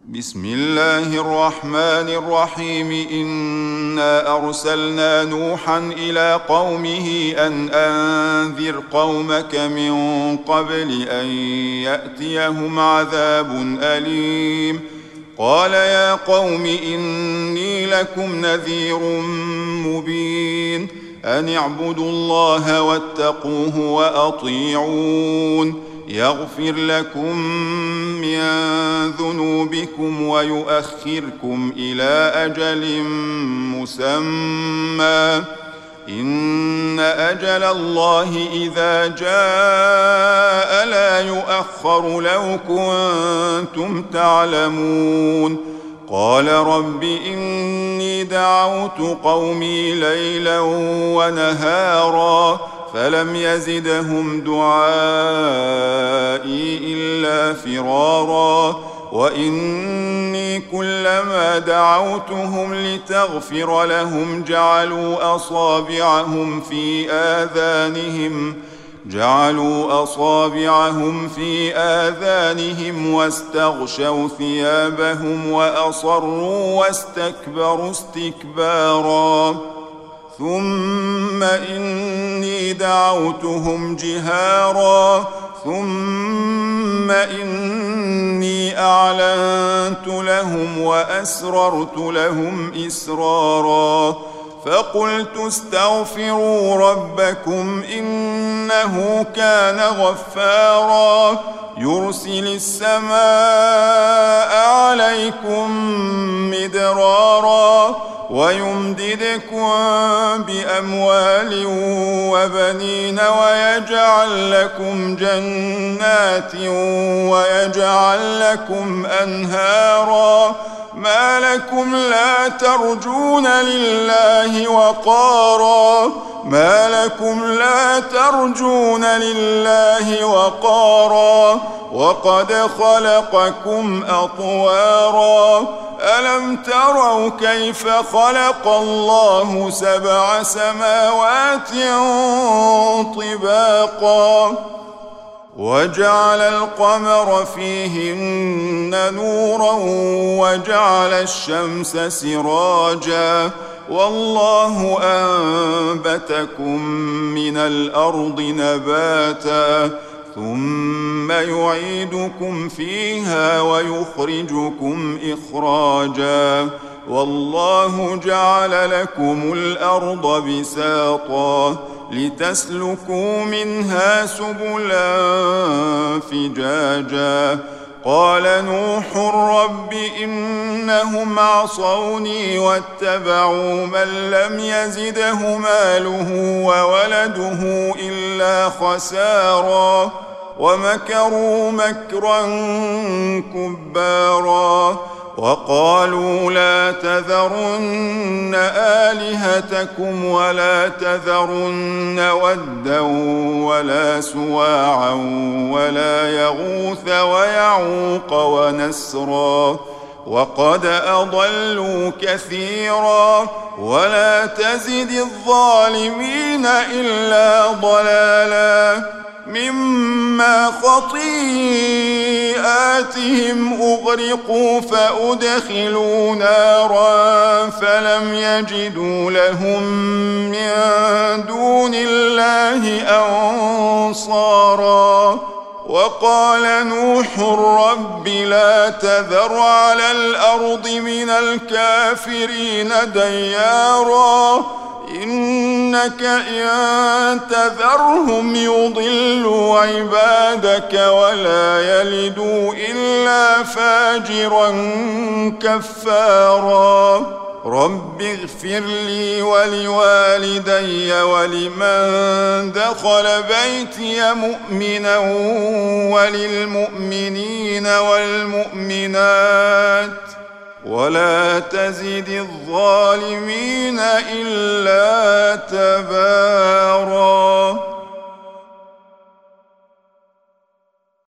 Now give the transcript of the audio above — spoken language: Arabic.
بسم الله الرحمن الرحيم إنا أرسلنا نوحا إلى قومه أن أنذر قومك من قبل أن يأتيهم عذاب أليم قال يا قوم إني لكم نذير مبين أن اعبدوا الله واتقوه وأطيعون يغفر لكم من ذنوبكم ويؤخركم إلى أجل مسمى إن أجل الله إذا جاء لا يؤخر لو كنتم تعلمون قال رب إني دعوت قومي ليلا ونهارا فلم يزدهم دعائي إلا فرارا وإني كلما دعوتهم لتغفر لهم جعلوا أصابعهم في آذانهم واستغشوا ثيابهم وأصروا واستكبروا استكبارا ثم إني دعوتهم جهارا ثم إني أعلنت لهم وأسررت لهم إسرارا فقلت استغفروا ربكم إنه كان غفارا يرسل السماء عليكم مدرارا ويمددكم بأموال وبنين ويجعل لكم جنات ويجعل لكم أنهارا ما لكم لا ترجون لله وقارا وقد خلقكم أطوارا ألم تروا كيف خلق الله 7 سماوات طباقا وجعل القمر فيهن نورا وجعل الشمس سراجا والله أنبتكم من الأرض نباتا ثم يعيدكم فيها ويخرجكم إخراجا والله جعل لكم الأرض بساطا لتسلكوا منها سبلا فجاجا قال نوح رب إنهم عصوني واتبعوا من لم يزده ماله وولده إلا خسارا ومكروا مكرا كبارا وقالوا لا تذرن آلهتكم ولا تذرن ودا ولا سواعا ولا يغوث ويعوق ونسرا وقد أضلوا كثيرا ولا تزد الظالمين إلا ضلالا مما خطيئاتهم أغرقوا فأدخلوا نارا فلم يجدوا لهم من دون الله أنصارا وقال نوح رب لا تذر على الأرض من الكافرين ديارا إنك إن تذرهم يضلوا عبادك ولا يلدوا إلا فاجرا كفارا رب اغفر لي ولوالدي ولمن دخل بيتي مؤمنا وللمؤمنين والمؤمنات ولا تزد الظالمين إلا تبارا.